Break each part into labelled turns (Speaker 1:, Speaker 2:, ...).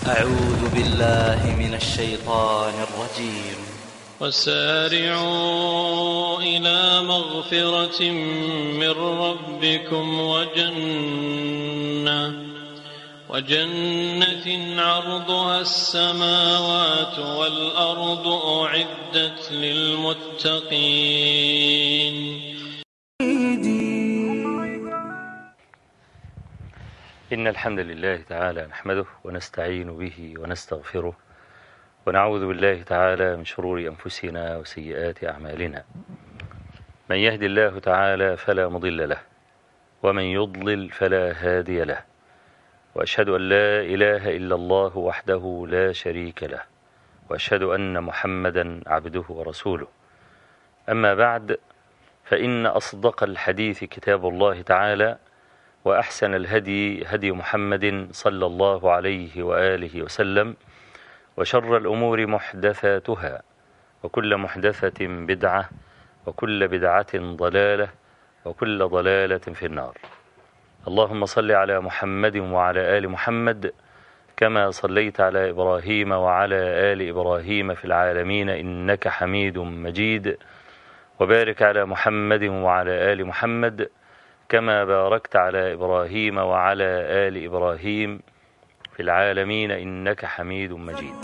Speaker 1: أعوذ بالله من الشيطان الرجيم.
Speaker 2: وسارعوا إلى مغفرة من ربكم وجنة عرضها السماوات والأرض أعدت للمتقين.
Speaker 3: إن الحمد لله تعالى نحمده ونستعين به ونستغفره ونعوذ بالله تعالى من شرور أنفسنا وسيئات أعمالنا. من يهد الله تعالى فلا مضل له ومن يضلل فلا هادي له، وأشهد أن لا إله إلا الله وحده لا شريك له، وأشهد أن محمدا عبده ورسوله. أما بعد، فإن أصدق الحديث كتاب الله تعالى، وأحسن الهدي هدي محمد صلى الله عليه وآله وسلم، وشر الأمور محدثاتها، وكل محدثة بدعة، وكل بدعة ضلالة، وكل ضلالة في النار. اللهم صل على محمد وعلى آل محمد كما صليت على إبراهيم وعلى آل إبراهيم في العالمين إنك حميد مجيد، وبارك على محمد وعلى آل محمد كما باركت على إبراهيم وعلى آل إبراهيم في العالمين إنك حميد مجيد.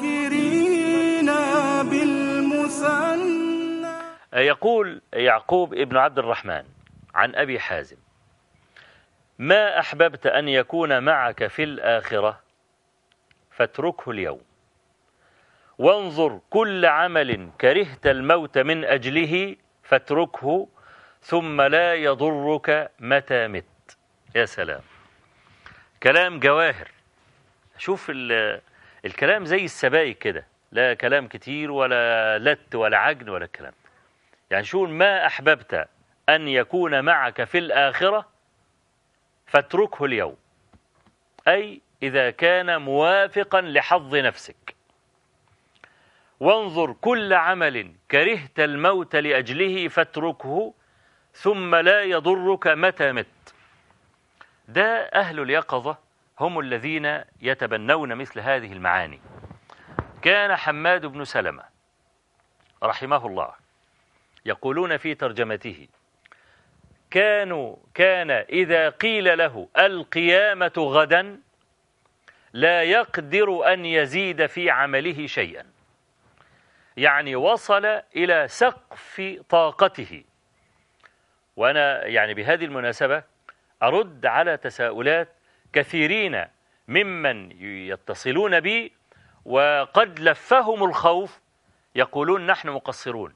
Speaker 3: يقول يعقوب ابن عبد الرحمن عن أبي حازم: ما أحببت أن يكون معك في الآخرة فاتركه اليوم، وانظر كل عمل كرهت الموت من أجله فاتركه، ثم لا يضرك متى مت. يا سلام، كلام جواهر. شوف الكلام زي السبائك كده، لا كلام كتير ولا لت ولا عجن ولا الكلام. يعني شو ما أحببت أن يكون معك في الآخرة فاتركه اليوم، أي إذا كان موافقا لحظ نفسك. وانظر كل عمل كرهت الموت لأجله فاتركه، ثم لا يضرك متى مت. ده أهل اليقظة هم الذين يتبنون مثل هذه المعاني. كان حماد بن سلمة رحمه الله يقولون في ترجمته: كان إذا قيل له القيامة غدا لا يقدر أن يزيد في عمله شيئا. يعني وصل إلى سقف طاقته. وأنا يعني بهذه المناسبة أرد على تساؤلات كثيرين ممن يتصلون بي وقد لفهم الخوف، يقولون نحن مقصرون،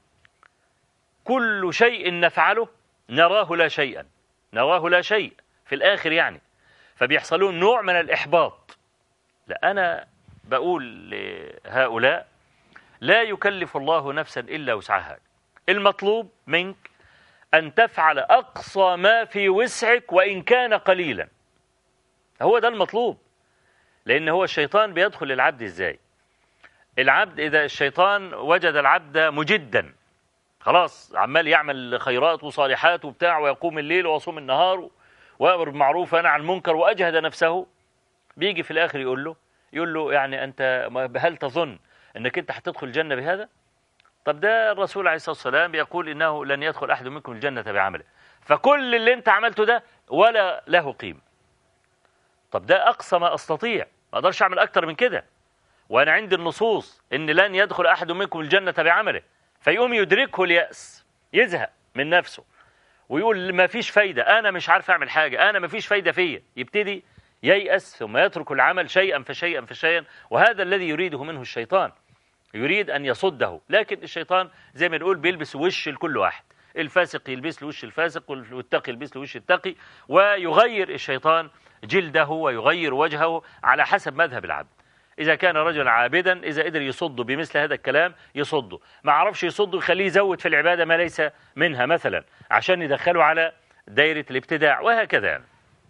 Speaker 3: كل شيء نفعله نراه لا شيء في الآخر، يعني فبيحصلون نوع من الإحباط. لا، أنا بقول لهؤلاء: لا يكلف الله نفسا إلا وسعها. المطلوب منك أن تفعل أقصى ما في وسعك وإن كان قليلا. هو ده المطلوب. لأن هو الشيطان بيدخل العبد إزاي؟ العبد إذا الشيطان وجد العبد مجدا، خلاص عمال يعمل خيرات وصالحات وبتاع، ويقوم الليل ويصوم النهار ويأمر بالمعروف وينهى عن المنكر وأجهد نفسه، بيجي في الآخر يقول له يعني أنت هل تظن أنك أنت هتدخل الجنة بهذا؟ طب ده الرسول عليه الصلاة والسلام بيقول إنه لن يدخل أحد منكم الجنة بعمله، فكل اللي أنت عملته ده ولا له قيمة. طب ده أقصى ما أستطيع، ما أقدرش أعمل أكتر من كده، وأنا عندي النصوص إن لن يدخل أحد منكم الجنة بعمله. فيقوم يدركه اليأس، يزهق من نفسه ويقول ما فيش فايدة، أنا مش عارف أعمل حاجة، أنا ما فيش فايدة فيا، يبتدي ييأس ثم يترك العمل شيئا فشيئا. وهذا الذي يريده منه الشيطان، يريد أن يصده. لكن الشيطان زي ما نقول بيلبس وش لكل واحد، الفاسق يلبس له وش الفاسق، والتقي يلبس له وش التقي، ويغير الشيطان جلده ويغير وجهه على حسب مذهب العبد. إذا كان رجلا عابدا، إذا قدر يصده بمثل هذا الكلام يصده، ما عرفش يصده يخليه يزود في العبادة ما ليس منها مثلا عشان يدخله على دائرة الابتداع، وهكذا يعني.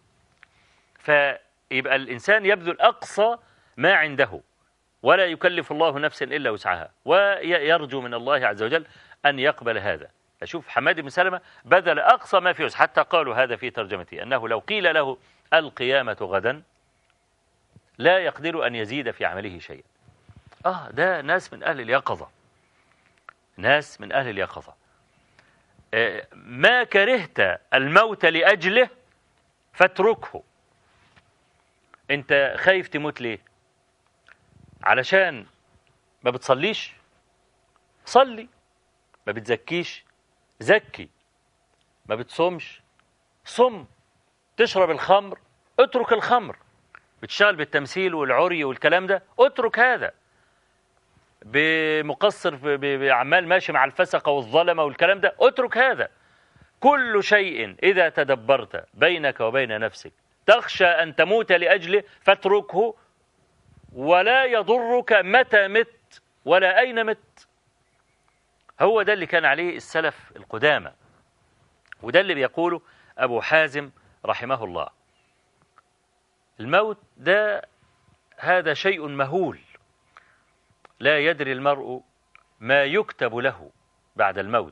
Speaker 3: فيبقى الإنسان يبذل أقصى ما عنده، ولا يكلف الله نفسا إلا وسعها، ويرجو من الله عز وجل أن يقبل هذا. أشوف حماد بن سلمة بذل أقصى ما في وسعه، حتى قالوا هذا في ترجمته أنه لو قيل له القيامة غدا لا يقدر أن يزيد في عمله شيئا. ده ناس من أهل اليقظة، ناس من أهل اليقظة. ما كرهت الموت لأجله فاتركه. أنت خايف تموت ليه؟ علشان ما بتصليش؟ صلي. ما بتزكيش؟ زكي. ما بتصومش؟ صم. تشرب الخمر؟ اترك الخمر. بتشتغل بالتمثيل والعري والكلام ده؟ اترك هذا. بمقصر بعمال ماشي مع الفسقة والظلمة والكلام ده؟ اترك هذا. كل شيء إذا تدبرت بينك وبين نفسك تخشى أن تموت لأجله فاتركه، ولا يضرك متى مت ولا أين مت. هو ده اللي كان عليه السلف القدامى، وده اللي بيقوله أبو حازم رحمه الله. الموت ده هذا شيء مهول، لا يدري المرء ما يكتب له بعد الموت.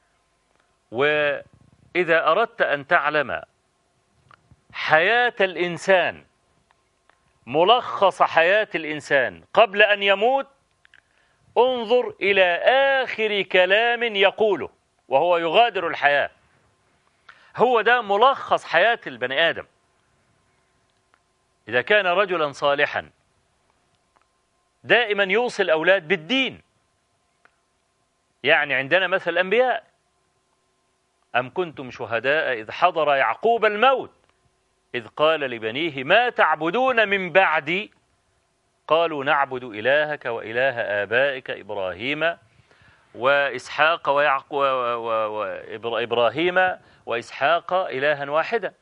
Speaker 3: وإذا أردت أن تعلم حياة الإنسان، ملخص حياة الإنسان قبل أن يموت، انظر إلى آخر كلام يقوله وهو يغادر الحياة. هو ده ملخص حياة البني آدم. إذا كان رجلا صالحا دائما يوصي الأولاد بالدين. يعني عندنا مثل الأنبياء: أم كنتم شهداء إذ حضر يعقوب الموت إذ قال لبنيه ما تعبدون من بعدي قالوا نعبد إلهك وإله آبائك إبراهيم وإسحاق وإبراهيم وإسحاق إلها واحدا.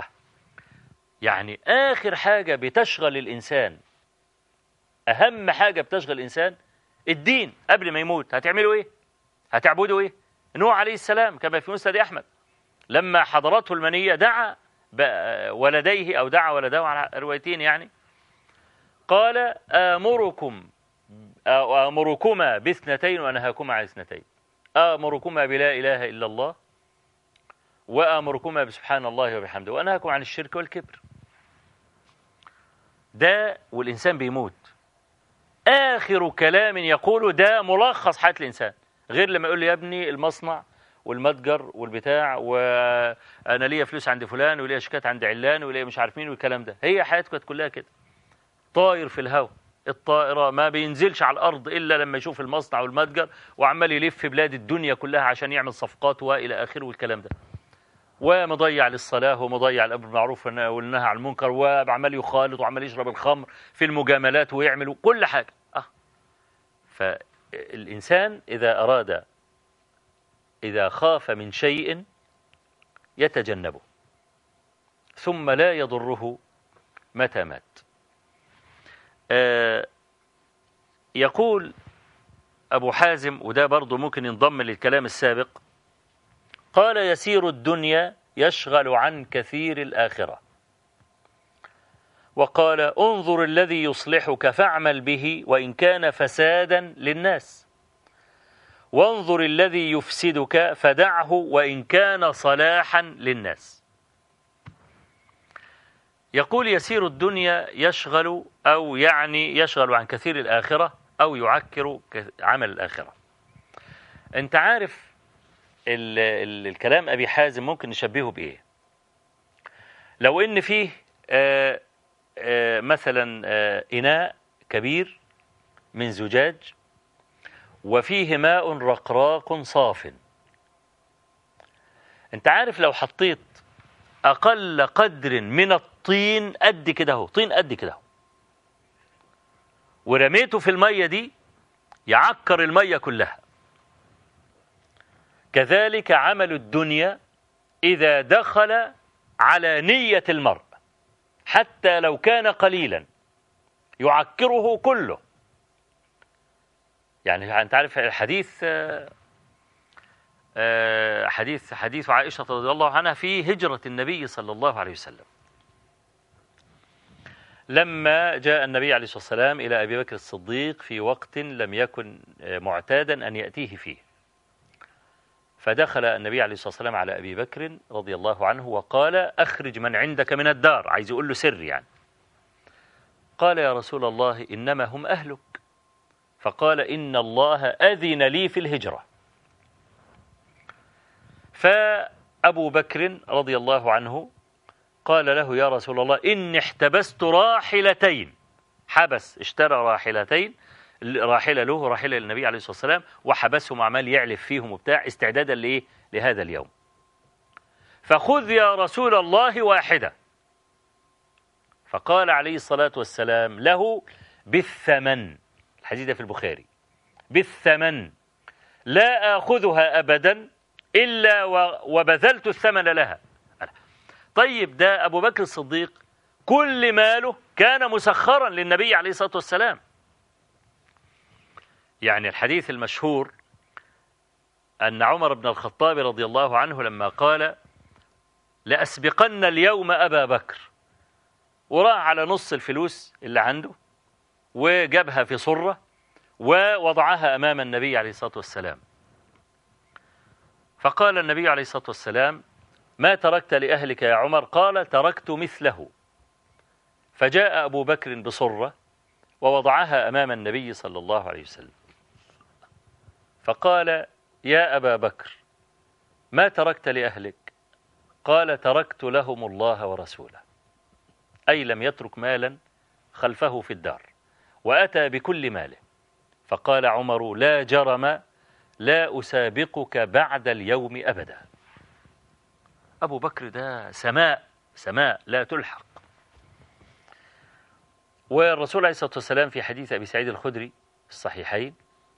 Speaker 3: يعني آخر حاجة بتشغل الإنسان، أهم حاجة بتشغل الإنسان الدين. قبل ما يموت هتعملوا إيه؟ هتعبدوا إيه؟ نوح عليه السلام كما في مسند أحمد لما حضرته المنية دعا ولديه، أو دعا ولده على روايتين يعني، قال آمركما باثنتين وأنهاكما عن اثنتين. آمركما بلا إله إلا الله، وآمركما بسبحان الله وبحمده، وأنهاكم عن الشرك والكبر. ده والإنسان بيموت آخر كلام يقوله ده ملخص حياة الإنسان. غير لما يقول لي يا ابني المصنع والمتجر والبتاع، وأنا ليا فلوس عند فلان وليا شيكات عند علان وليا مش عارف مين والكلام ده. هي حياتك كلها كده، طاير في الهواء. الطائرة ما بينزلش على الأرض إلا لما يشوف المصنع والمتجر، وعمال يلف في بلاد الدنيا كلها عشان يعمل صفقات وإلى آخره والكلام ده، ومضيع للصلاة ومضيع الأمر بالمعروف والنهي عن المنكر، وعمال يخالط وعمال يشرب الخمر في المجاملات ويعمل كل حاجة. فالإنسان إذا خاف من شيء يتجنبه ثم لا يضره متى مات. يقول أبو حازم، وده برضو ممكن ينضم للكلام السابق، قال يسير الدنيا يشغل عن كثير الآخرة. وقال انظر الذي يصلحك فاعمل به وإن كان فسادا للناس، وانظر الذي يفسدك فدعه وإن كان صلاحا للناس. يقول يسير الدنيا يشغل، أو يعني يشغل عن كثير الآخرة، أو يعكر عمل الآخرة. أنت عارف الكلام أبي حازم ممكن نشبهه بإيه؟ لو إن فيه مثلا إناء كبير من زجاج وفيه ماء رقراق صاف. أنت عارف لو حطيت أقل قدر من الطين قد كده اهو، طين قد كده اهو، ورميته في المية دي يعكر المية كلها. كذلك عمل الدنيا إذا دخل على نية المرء حتى لو كان قليلا يعكره كله. يعني أنت عارف الحديث حديث عائشة رضي الله عنها في هجرة النبي صلى الله عليه وسلم، لما جاء النبي عليه الصلاة والسلام إلى أبي بكر الصديق في وقت لم يكن معتادا أن يأتيه فيه، فدخل النبي عليه الصلاة والسلام على أبي بكر رضي الله عنه وقال أخرج من عندك من الدار، عايز يقول له سر يعني. قال يا رسول الله إنما هم أهلك. فقال إن الله أذن لي في الهجرة. فأبو بكر رضي الله عنه قال له يا رسول الله إني احتبست راحلتين. حبس، اشترى راحلتين، راحلة له وراحلة للنبي عليه الصلاة والسلام، وحبسهم عمال يعلف فيهم وبتاع استعدادا لإيه؟ لهذا اليوم. فخذ يا رسول الله واحدة. فقال عليه الصلاة والسلام له بالثمن، الحديث ده في البخاري، بالثمن لا آخذها أبدا إلا وبذلت الثمن لها. طيب ده أبو بكر الصديق كل ماله كان مسخرا للنبي عليه الصلاة والسلام. يعني الحديث المشهور أن عمر بن الخطاب رضي الله عنه لما قال لأسبقن اليوم أبا بكر، وراح على نص الفلوس اللي عنده وجابها في صرة ووضعها أمام النبي عليه الصلاة والسلام. فقال النبي عليه الصلاة والسلام ما تركت لأهلك يا عمر؟ قال تركت مثله. فجاء أبو بكر بصرة ووضعها أمام النبي صلى الله عليه وسلم. فقال يا أبا بكر ما تركت لأهلك؟ قال تركت لهم الله ورسوله، أي لم يترك مالا خلفه في الدار وأتى بكل ماله. فقال عمر لا جرم لا أسابقك بعد اليوم أبدا. أبو بكر ده سماء لا تلحق. والرسول عليه الصلاة والسلام في حديث أبي سعيد الخدري في الصحيحين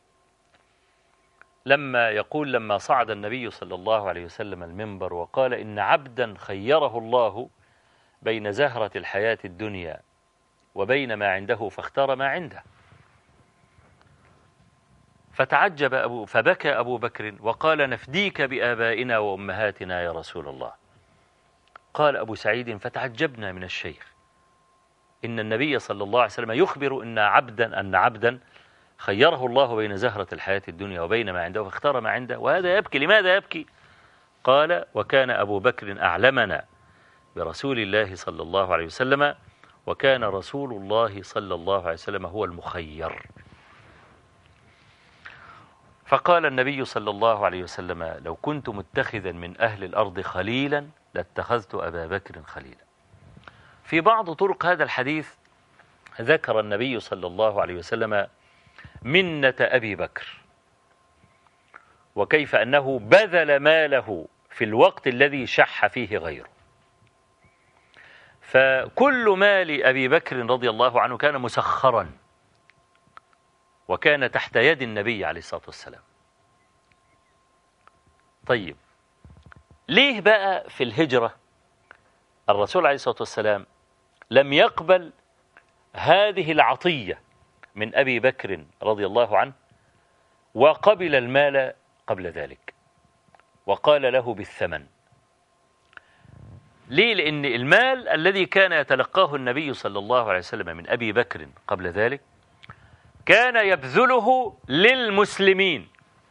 Speaker 3: لما يقول لما صعد النبي صلى الله عليه وسلم المنبر وقال إن عبدا خيره الله بين زهرة الحياة الدنيا وبين ما عنده فاختار ما عنده. فتعجب فبكى أبو بكر وقال نفديك بآبائنا وأمهاتنا يا رسول الله. قال أبو سعيد فتعجبنا من الشيخ إن النبي صلى الله عليه وسلم يخبر أن عبدا خيره الله بين زهرة الحياة الدنيا وبين ما عنده فاختار ما عنده، وهذا يبكي. لماذا يبكي؟ قال وكان أبو بكر أعلمنا برسول الله صلى الله عليه وسلم، وكان رسول الله صلى الله عليه وسلم هو المخير. فقال النبي صلى الله عليه وسلم لو كنت متخذا من أهل الأرض خليلا لاتخذت أبا بكر خليلا. في بعض طرق هذا الحديث ذكر النبي صلى الله عليه وسلم منة أبي بكر، وكيف أنه بذل ماله في الوقت الذي شح فيه غيره. فكل مال أبي بكر رضي الله عنه كان مسخرا وكان تحت يد النبي عليه الصلاة والسلام. طيب ليه بقى في الهجرة الرسول عليه الصلاة والسلام لم يقبل هذه العطية من أبي بكر رضي الله عنه وقبل المال قبل ذلك وقال له بالثمن؟ ليه؟ لأن المال الذي كان يتلقاه النبي صلى الله عليه وسلم من أبي بكر قبل ذلك كان يبذله للمسلمين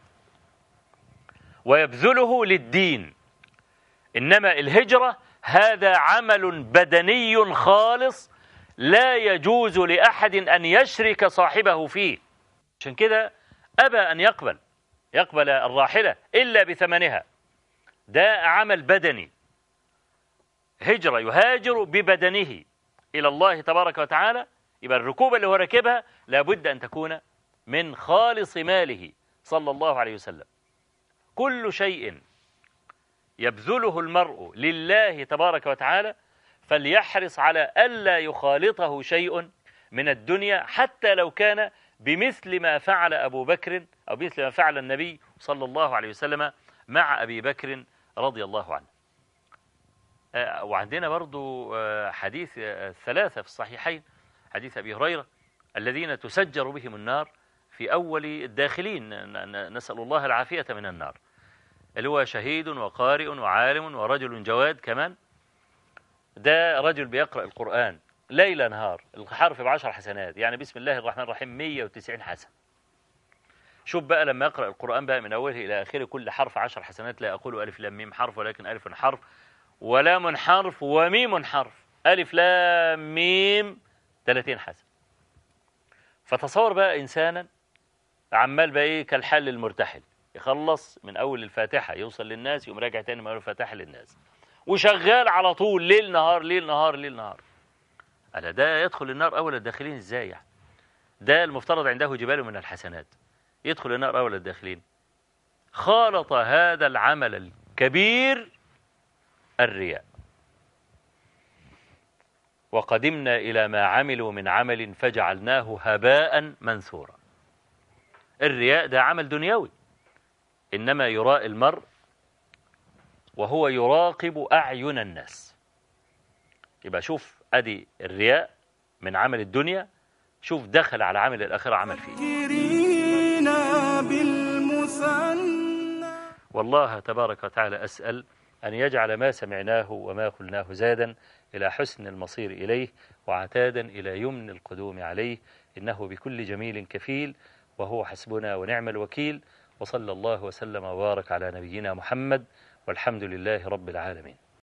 Speaker 3: ويبذله للدين، إنما الهجرة هذا عمل بدني خالص لا يجوز لأحد أن يشرك صاحبه فيه. عشان كده أبى أن يقبل الراحلة إلا بثمنها. ده عمل بدني، هجرة يهاجر ببدنه إلى الله تبارك وتعالى. يبقى الركوبة اللي هو راكبها لابد أن تكون من خالص ماله صلى الله عليه وسلم. كل شيء يبذله المرء لله تبارك وتعالى فليحرص على ألا يخالطه شيء من الدنيا حتى لو كان بمثل ما فعل أبو بكر أو مثل ما فعل النبي صلى الله عليه وسلم مع أبي بكر رضي الله عنه. وعندنا برضو حديث الثلاثة في الصحيحين، حديث أبي هريرة الذين تسجر بهم النار في أول الداخلين، نسأل الله العافية من النار، اللي هو شهيد وقارئ وعالم ورجل جواد كمان. ده رجل بيقرأ القرآن ليل نهار، الحرف ب10 حسنات، يعني بسم الله الرحمن الرحيم 190 حسن. شوف بقى لما يقرأ القرآن بقى من أوله إلى آخره كل حرف 10 حسنات. لا أقول ألف لام ميم حرف، ولكن ألف حرف ولام حرف وميم حرف. ألف لام ميم 30 حسنة. فتصور بقى إنسانا عمال بقى إيه كالحل المرتحل، يخلص من أول الفاتحة يوصل للناس يقوم راجع تاني من أول الفاتحة للناس، وشغال على طول ليل نهار ليل نهار ليل نهار. ألا ده يدخل النار أول الداخلين إزاي يعني؟ ده المفترض عنده جبال من الحسنات، يدخل النار أول الداخلين. خالط هذا العمل الكبير الرياء. وقدمنا إلى ما عملوا من عمل فجعلناه هباء منثورا. الرياء ده عمل دنيوي، إنما يراء المرء وهو يراقب أعين الناس. يبقى شوف أدي الرياء من عمل الدنيا، شوف دخل على عمل الآخرة عمل فيه. والله تبارك وتعالى أسأل أن يجعل ما سمعناه وما قلناه زادا إلى حسن المصير إليه وعتادا إلى يمن القدوم عليه، إنه بكل جميل كفيل وهو حسبنا ونعم الوكيل. وصلى الله وسلم وبارك على نبينا محمد، والحمد لله رب العالمين.